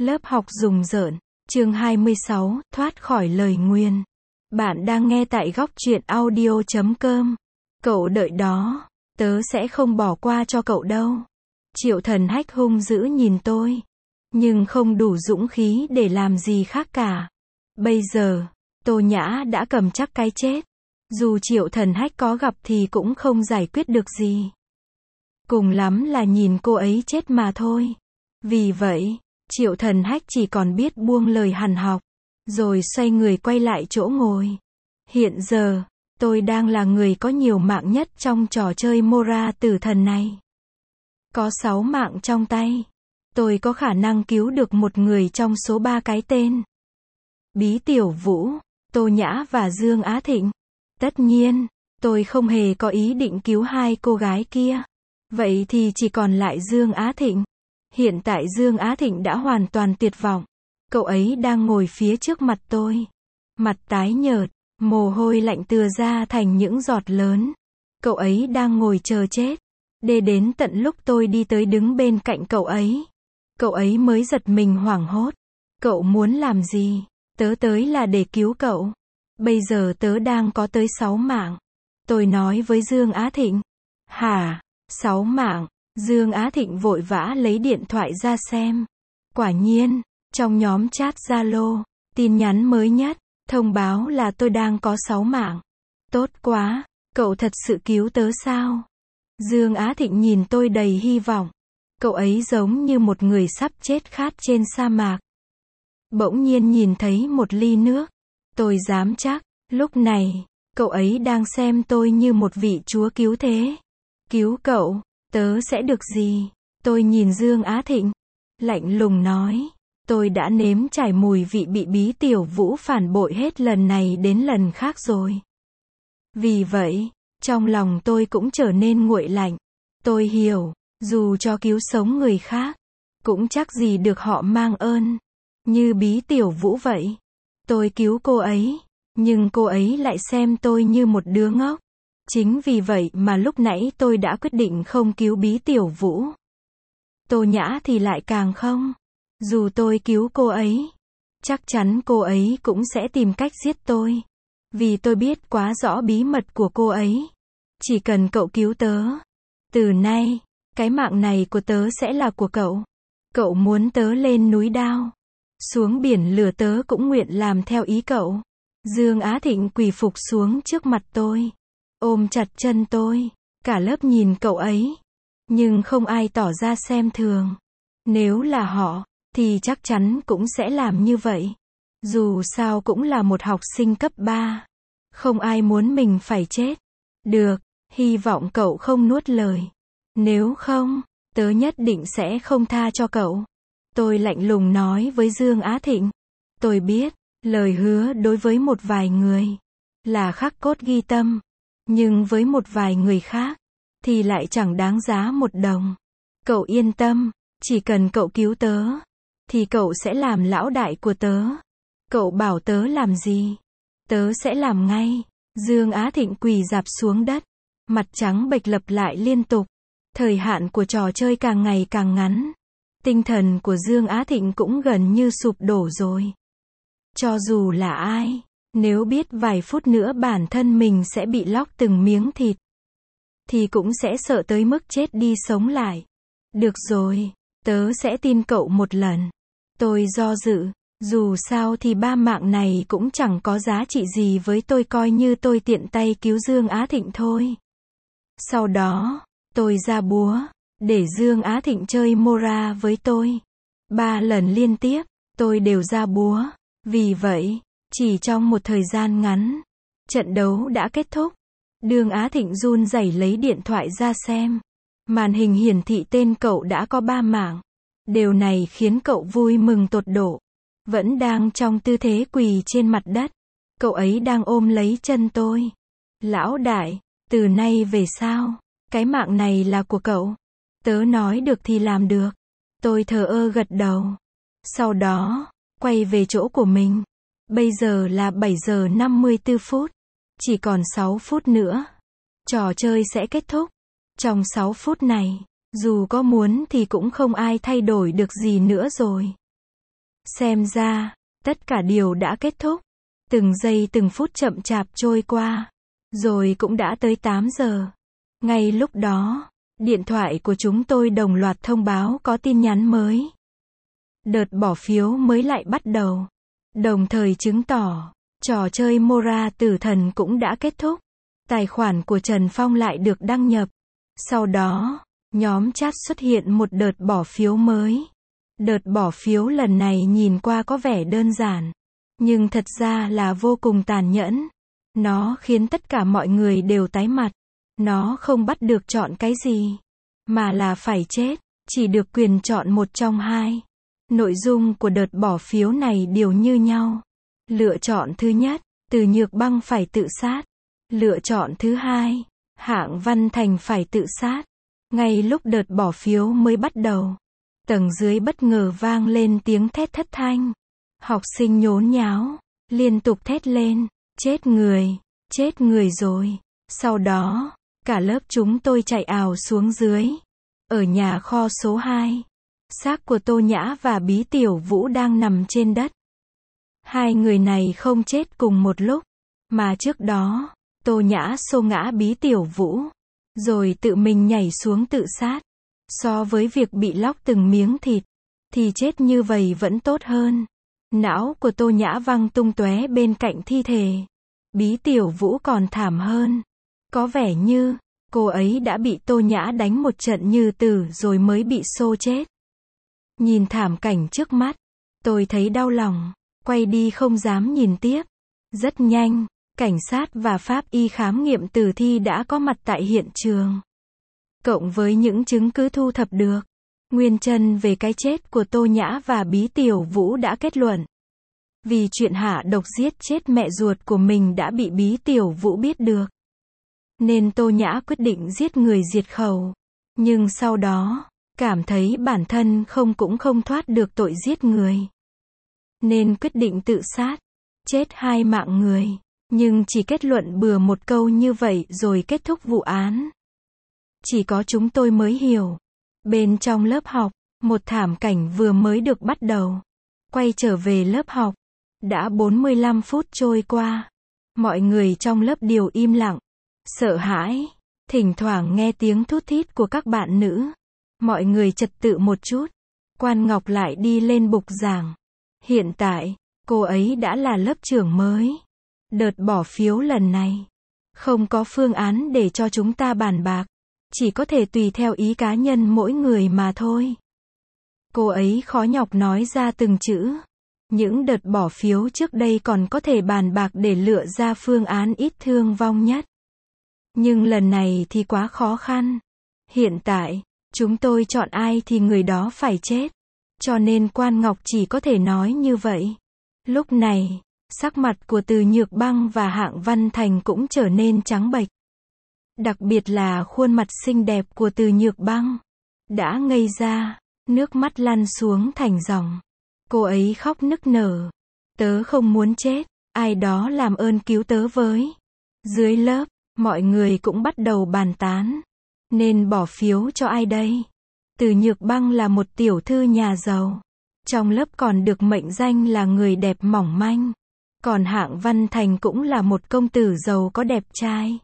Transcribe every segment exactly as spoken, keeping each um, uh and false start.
Lớp học rùng rợn, chương hai mươi sáu, thoát khỏi lời nguyền. Bạn đang nghe tại góc truyện audio chấm com. Cậu đợi đó, tớ sẽ không bỏ qua cho cậu đâu. Triệu Thần Hách hung dữ nhìn tôi, nhưng không đủ dũng khí để làm gì khác cả. Bây giờ, Tô Nhã đã cầm chắc cái chết. Dù Triệu Thần Hách có gặp thì cũng không giải quyết được gì. Cùng lắm là nhìn cô ấy chết mà thôi. Vì vậy, Triệu Thần Hách chỉ còn biết buông lời hằn học, rồi xoay người quay lại chỗ ngồi. Hiện giờ, tôi đang là người có nhiều mạng nhất trong trò chơi Mora tử thần này. Có sáu mạng trong tay. Tôi có khả năng cứu được một người trong số ba cái tên. Bí Tiểu Vũ, Tô Nhã và Dương Á Thịnh. Tất nhiên, tôi không hề có ý định cứu hai cô gái kia. Vậy thì chỉ còn lại Dương Á Thịnh. Hiện tại Dương Á Thịnh đã hoàn toàn tuyệt vọng. Cậu ấy đang ngồi phía trước mặt tôi. Mặt tái nhợt, mồ hôi lạnh tựa ra thành những giọt lớn. Cậu ấy đang ngồi chờ chết. Để đến tận lúc tôi đi tới đứng bên cạnh cậu ấy, cậu ấy mới giật mình hoảng hốt. Cậu muốn làm gì? Tớ tới là để cứu cậu. Bây giờ tớ đang có tới sáu mạng. Tôi nói với Dương Á Thịnh. Hả? Sáu mạng? Dương Á Thịnh vội vã lấy điện thoại ra xem. Quả nhiên, trong nhóm chat Zalo, tin nhắn mới nhất, thông báo là tôi đang có sáu mạng. Tốt quá, cậu thật sự cứu tớ sao? Dương Á Thịnh nhìn tôi đầy hy vọng. Cậu ấy giống như một người sắp chết khát trên sa mạc. Bỗng nhiên nhìn thấy một ly nước. Tôi dám chắc, lúc này, cậu ấy đang xem tôi như một vị chúa cứu thế. Cứu cậu, tớ sẽ được gì? Tôi nhìn Dương Á Thịnh, lạnh lùng nói. Tôi đã nếm trải mùi vị bị Bí Tiểu Vũ phản bội hết lần này đến lần khác rồi. Vì vậy, trong lòng tôi cũng trở nên nguội lạnh. Tôi hiểu, dù cho cứu sống người khác, cũng chắc gì được họ mang ơn. Như Bí Tiểu Vũ vậy. Tôi cứu cô ấy, nhưng cô ấy lại xem tôi như một đứa ngốc. Chính vì vậy mà lúc nãy tôi đã quyết định không cứu Bí Tiểu Vũ. Tô Nhã thì lại càng không. Dù tôi cứu cô ấy, chắc chắn cô ấy cũng sẽ tìm cách giết tôi. Vì tôi biết quá rõ bí mật của cô ấy. Chỉ cần cậu cứu tớ, từ nay, cái mạng này của tớ sẽ là của cậu. Cậu muốn tớ lên núi đao, xuống biển lửa tớ cũng nguyện làm theo ý cậu. Dương Á Thịnh quỳ phục xuống trước mặt tôi, ôm chặt chân tôi. Cả lớp nhìn cậu ấy, nhưng không ai tỏ ra xem thường. Nếu là họ, thì chắc chắn cũng sẽ làm như vậy. Dù sao cũng là một học sinh cấp ba. Không ai muốn mình phải chết. Được, hy vọng cậu không nuốt lời. Nếu không, tớ nhất định sẽ không tha cho cậu. Tôi lạnh lùng nói với Dương Á Thịnh. Tôi biết, lời hứa đối với một vài người là khắc cốt ghi tâm. Nhưng với một vài người khác, thì lại chẳng đáng giá một đồng. Cậu yên tâm, chỉ cần cậu cứu tớ, thì cậu sẽ làm lão đại của tớ. Cậu bảo tớ làm gì, tớ sẽ làm ngay. Dương Á Thịnh quỳ rạp xuống đất, mặt trắng bệch lặp lại liên tục. Thời hạn của trò chơi càng ngày càng ngắn. Tinh thần của Dương Á Thịnh cũng gần như sụp đổ rồi. Cho dù là ai, nếu biết vài phút nữa bản thân mình sẽ bị lóc từng miếng thịt, thì cũng sẽ sợ tới mức chết đi sống lại. Được rồi, tớ sẽ tin cậu một lần. Tôi do dự, dù sao thì ba mạng này cũng chẳng có giá trị gì với tôi, coi như tôi tiện tay cứu Dương Á Thịnh thôi. Sau đó, tôi ra búa, để Dương Á Thịnh chơi Mora với tôi. Ba lần liên tiếp, tôi đều ra búa. Vì vậy, chỉ trong một thời gian ngắn, trận đấu đã kết thúc. Dương Á Thịnh run rẩy lấy điện thoại ra xem. Màn hình hiển thị tên cậu đã có ba mạng. Điều này khiến cậu vui mừng tột độ. Vẫn đang trong tư thế quỳ trên mặt đất. Cậu ấy đang ôm lấy chân tôi. Lão đại, từ nay về sau, cái mạng này là của cậu. Tớ nói được thì làm được. Tôi thờ ơ gật đầu. Sau đó, quay về chỗ của mình. Bây giờ là bảy giờ năm mươi tư phút. Chỉ còn sáu phút nữa. Trò chơi sẽ kết thúc. Trong sáu phút này, dù có muốn thì cũng không ai thay đổi được gì nữa rồi. Xem ra, tất cả điều đã kết thúc. Từng giây từng phút chậm chạp trôi qua. Rồi cũng đã tới tám giờ. Ngay lúc đó, điện thoại của chúng tôi đồng loạt thông báo có tin nhắn mới. Đợt bỏ phiếu mới lại bắt đầu. Đồng thời chứng tỏ, trò chơi Mora tử thần cũng đã kết thúc. Tài khoản của Trần Phong lại được đăng nhập. Sau đó, nhóm chat xuất hiện một đợt bỏ phiếu mới. Đợt bỏ phiếu lần này nhìn qua có vẻ đơn giản, nhưng thật ra là vô cùng tàn nhẫn. Nó khiến tất cả mọi người đều tái mặt. Nó không bắt được chọn cái gì, mà là phải chết, chỉ được quyền chọn một trong hai. Nội dung của đợt bỏ phiếu này đều như nhau. Lựa chọn thứ nhất, Từ Nhược Băng phải tự sát. Lựa chọn thứ hai, Hạng Văn Thành phải tự sát. Ngay lúc đợt bỏ phiếu mới bắt đầu, tầng dưới bất ngờ vang lên tiếng thét thất thanh. Học sinh nhốn nháo, liên tục thét lên, chết người, chết người rồi. Sau đó, cả lớp chúng tôi chạy ào xuống dưới. Ở nhà kho số hai, xác của Tô Nhã và Bí Tiểu Vũ đang nằm trên đất. Hai người này không chết cùng một lúc, mà trước đó, Tô Nhã xô ngã Bí Tiểu Vũ, rồi tự mình nhảy xuống tự sát. So với việc bị lóc từng miếng thịt, thì chết như vậy vẫn tốt hơn. Não của Tô Nhã văng tung tóe bên cạnh thi thể. Bí Tiểu Vũ còn thảm hơn. Có vẻ như, cô ấy đã bị Tô Nhã đánh một trận như tử rồi mới bị xô chết. Nhìn thảm cảnh trước mắt, tôi thấy đau lòng, quay đi không dám nhìn tiếp. Rất nhanh, cảnh sát và pháp y khám nghiệm tử thi đã có mặt tại hiện trường. Cộng với những chứng cứ thu thập được, nguyên nhân về cái chết của Tô Nhã và Bí Tiểu Vũ đã kết luận. Vì chuyện hạ độc giết chết mẹ ruột của mình đã bị Bí Tiểu Vũ biết được, nên Tô Nhã quyết định giết người diệt khẩu. Nhưng sau đó, cảm thấy bản thân không cũng không thoát được tội giết người, nên quyết định tự sát, chết hai mạng người. Nhưng chỉ kết luận bừa một câu như vậy rồi kết thúc vụ án. Chỉ có chúng tôi mới hiểu. Bên trong lớp học, một thảm cảnh vừa mới được bắt đầu. Quay trở về lớp học, đã bốn mươi lăm phút trôi qua. Mọi người trong lớp đều im lặng, sợ hãi, thỉnh thoảng nghe tiếng thút thít của các bạn nữ. Mọi người trật tự một chút. Quan Ngọc lại đi lên bục giảng. Hiện tại, cô ấy đã là lớp trưởng mới. Đợt bỏ phiếu lần này, không có phương án để cho chúng ta bàn bạc. Chỉ có thể tùy theo ý cá nhân mỗi người mà thôi. Cô ấy khó nhọc nói ra từng chữ. Những đợt bỏ phiếu trước đây còn có thể bàn bạc để lựa ra phương án ít thương vong nhất. Nhưng lần này thì quá khó khăn. Hiện tại, chúng tôi chọn ai thì người đó phải chết. Cho nên Quan Ngọc chỉ có thể nói như vậy. Lúc này, sắc mặt của Từ Nhược Băng và Hạng Văn Thành cũng trở nên trắng bệch. Đặc biệt là khuôn mặt xinh đẹp của Từ Nhược Băng. Đã ngây ra, nước mắt lăn xuống thành dòng. Cô ấy khóc nức nở. Tớ không muốn chết, ai đó làm ơn cứu tớ với. Dưới lớp, mọi người cũng bắt đầu bàn tán. Nên bỏ phiếu cho ai đây? Từ Nhược Băng là một tiểu thư nhà giàu. Trong lớp còn được mệnh danh là người đẹp mỏng manh. Còn Hạng Văn Thành cũng là một công tử giàu có đẹp trai.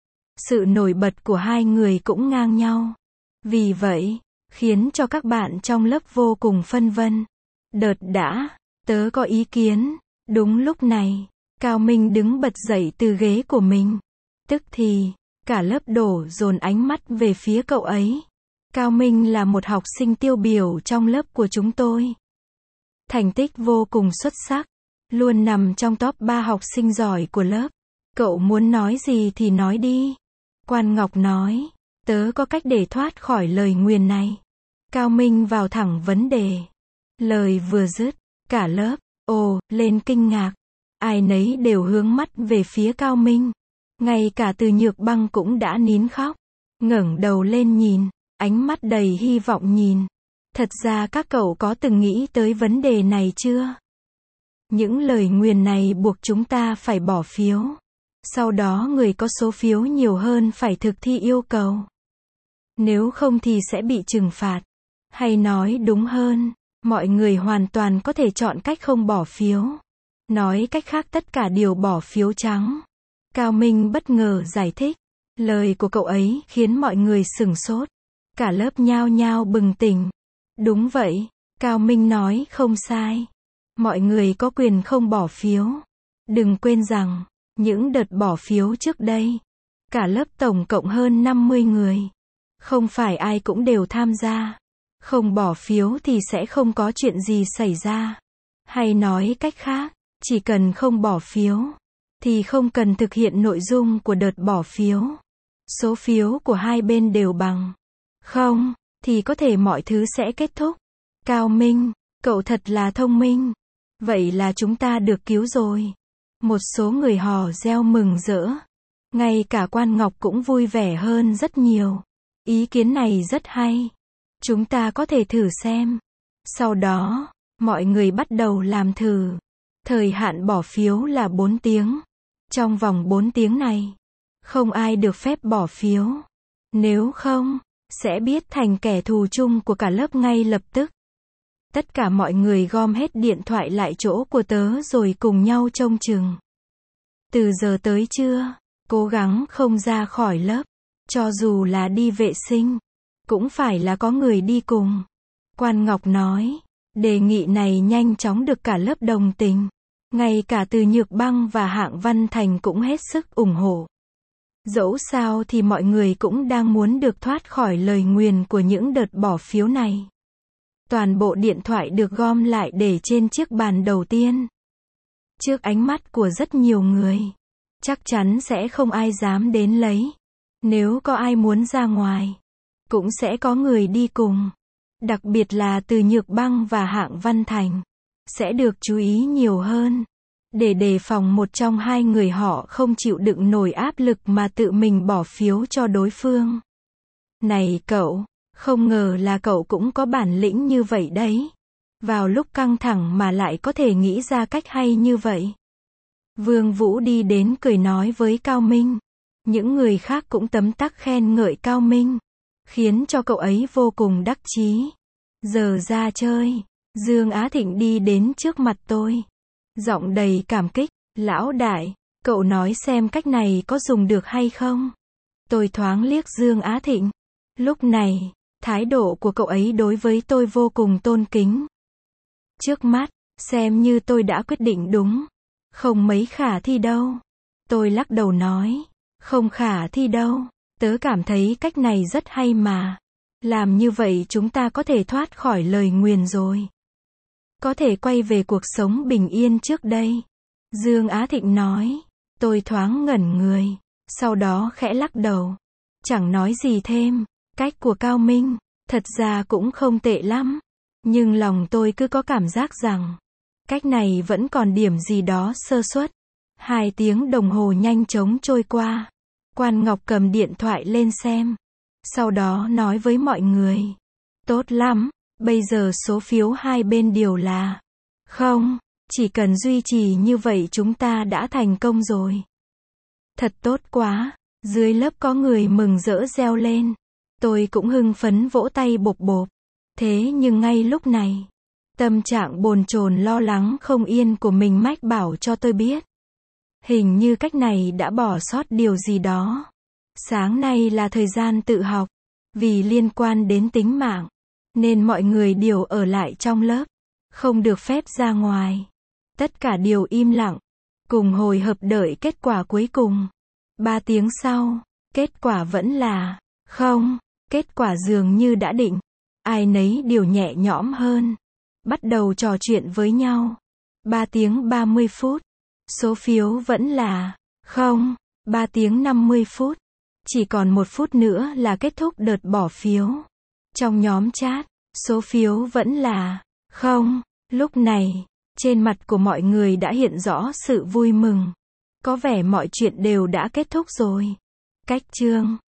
Sự nổi bật của hai người cũng ngang nhau. Vì vậy, khiến cho các bạn trong lớp vô cùng phân vân. Đợt đã, tớ có ý kiến. Đúng lúc này, Cao Minh đứng bật dậy từ ghế của mình. Tức thì, cả lớp đổ dồn ánh mắt về phía cậu ấy. Cao Minh là một học sinh tiêu biểu trong lớp của chúng tôi. Thành tích vô cùng xuất sắc, luôn nằm trong top ba học sinh giỏi của lớp. Cậu muốn nói gì thì nói đi. Quan Ngọc nói, tớ có cách để thoát khỏi lời nguyền này. Cao Minh vào thẳng vấn đề. Lời vừa dứt, cả lớp, ồ, lên kinh ngạc. Ai nấy đều hướng mắt về phía Cao Minh. Ngay cả Từ Nhược Băng cũng đã nín khóc. Ngẩng đầu lên nhìn, ánh mắt đầy hy vọng nhìn. Thật ra các cậu có từng nghĩ tới vấn đề này chưa? Những lời nguyền này buộc chúng ta phải bỏ phiếu. Sau đó người có số phiếu nhiều hơn phải thực thi yêu cầu. Nếu không thì sẽ bị trừng phạt. Hay nói đúng hơn, Mọi người hoàn toàn có thể chọn cách không bỏ phiếu. Nói cách khác tất cả đều bỏ phiếu trắng. Cao Minh bất ngờ giải thích. Lời của cậu ấy khiến mọi người sửng sốt. Cả lớp nhao nhao bừng tỉnh. Đúng vậy, Cao Minh nói không sai. Mọi người có quyền không bỏ phiếu. Đừng quên rằng, những đợt bỏ phiếu trước đây, cả lớp tổng cộng hơn năm mươi người. Không phải ai cũng đều tham gia. Không bỏ phiếu thì sẽ không có chuyện gì xảy ra. Hay nói cách khác, chỉ cần không bỏ phiếu, thì không cần thực hiện nội dung của đợt bỏ phiếu. Số phiếu của hai bên đều bằng không, thì có thể mọi thứ sẽ kết thúc. Cao Minh, cậu thật là thông minh. Vậy là chúng ta được cứu rồi. Một số người hò reo mừng rỡ. Ngay cả Quan Ngọc cũng vui vẻ hơn rất nhiều. Ý kiến này rất hay. Chúng ta có thể thử xem. Sau đó, mọi người bắt đầu làm thử. Thời hạn bỏ phiếu là bốn tiếng. Trong vòng bốn tiếng này, không ai được phép bỏ phiếu. Nếu không, sẽ biết thành kẻ thù chung của cả lớp ngay lập tức. Tất cả mọi người gom hết điện thoại lại chỗ của tớ rồi cùng nhau trông chừng. Từ giờ tới trưa, cố gắng không ra khỏi lớp. Cho dù là đi vệ sinh, cũng phải là có người đi cùng. Quan Ngọc nói, đề nghị này nhanh chóng được cả lớp đồng tình. Ngay cả Từ Nhược Băng và Hạng Văn Thành cũng hết sức ủng hộ. Dẫu sao thì mọi người cũng đang muốn được thoát khỏi lời nguyền của những đợt bỏ phiếu này. Toàn bộ điện thoại được gom lại để trên chiếc bàn đầu tiên. Trước ánh mắt của rất nhiều người, chắc chắn sẽ không ai dám đến lấy. Nếu có ai muốn ra ngoài, cũng sẽ có người đi cùng. Đặc biệt là Từ Nhược Băng và Hạng Văn Thành, sẽ được chú ý nhiều hơn. Để đề phòng một trong hai người họ không chịu đựng nổi áp lực mà tự mình bỏ phiếu cho đối phương. Này cậu, không ngờ là cậu cũng có bản lĩnh như vậy đấy. Vào lúc căng thẳng mà lại có thể nghĩ ra cách hay như vậy. Vương Vũ đi đến cười nói với Cao Minh. Những người khác cũng tấm tắc khen ngợi Cao Minh, khiến cho cậu ấy vô cùng đắc chí. Giờ ra chơi, Dương Á Thịnh đi đến trước mặt tôi. Giọng đầy cảm kích, lão đại, cậu nói xem cách này có dùng được hay không? Tôi thoáng liếc Dương Á Thịnh. Lúc này, thái độ của cậu ấy đối với tôi vô cùng tôn kính. Trước mắt, xem như tôi đã quyết định đúng. Không mấy khả thi đâu. Tôi lắc đầu nói, không khả thi đâu. Tớ cảm thấy cách này rất hay mà. Làm như vậy chúng ta có thể thoát khỏi lời nguyền rồi. Có thể quay về cuộc sống bình yên trước đây. Dương Á Thịnh nói. Tôi thoáng ngẩn người. Sau đó khẽ lắc đầu. Chẳng nói gì thêm. Cách của Cao Minh, thật ra cũng không tệ lắm. Nhưng lòng tôi cứ có cảm giác rằng, cách này vẫn còn điểm gì đó sơ suất. Hai tiếng đồng hồ nhanh chóng trôi qua. Quan Ngọc cầm điện thoại lên xem. Sau đó nói với mọi người. Tốt lắm, bây giờ số phiếu hai bên đều là không. Chỉ cần duy trì như vậy chúng ta đã thành công rồi. Thật tốt quá. Dưới lớp có người mừng rỡ reo lên. Tôi cũng hưng phấn vỗ tay bộp bộp. Thế nhưng ngay lúc này, tâm trạng bồn chồn lo lắng không yên của mình mách bảo cho tôi biết. Hình như cách này đã bỏ sót điều gì đó. Sáng nay là thời gian tự học. Vì liên quan đến tính mạng, nên mọi người đều ở lại trong lớp. Không được phép ra ngoài. Tất cả đều im lặng. Cùng hồi hộp đợi kết quả cuối cùng. Ba tiếng sau, kết quả vẫn là không. Kết quả dường như đã định. Ai nấy đều nhẹ nhõm hơn. Bắt đầu trò chuyện với nhau. Ba tiếng ba mươi phút. Số phiếu vẫn là không. Ba tiếng năm mươi phút. Chỉ còn một phút nữa là kết thúc đợt bỏ phiếu. Trong nhóm chat, số phiếu vẫn là không. Lúc này, trên mặt của mọi người đã hiện rõ sự vui mừng. Có vẻ mọi chuyện đều đã kết thúc rồi. Cách chương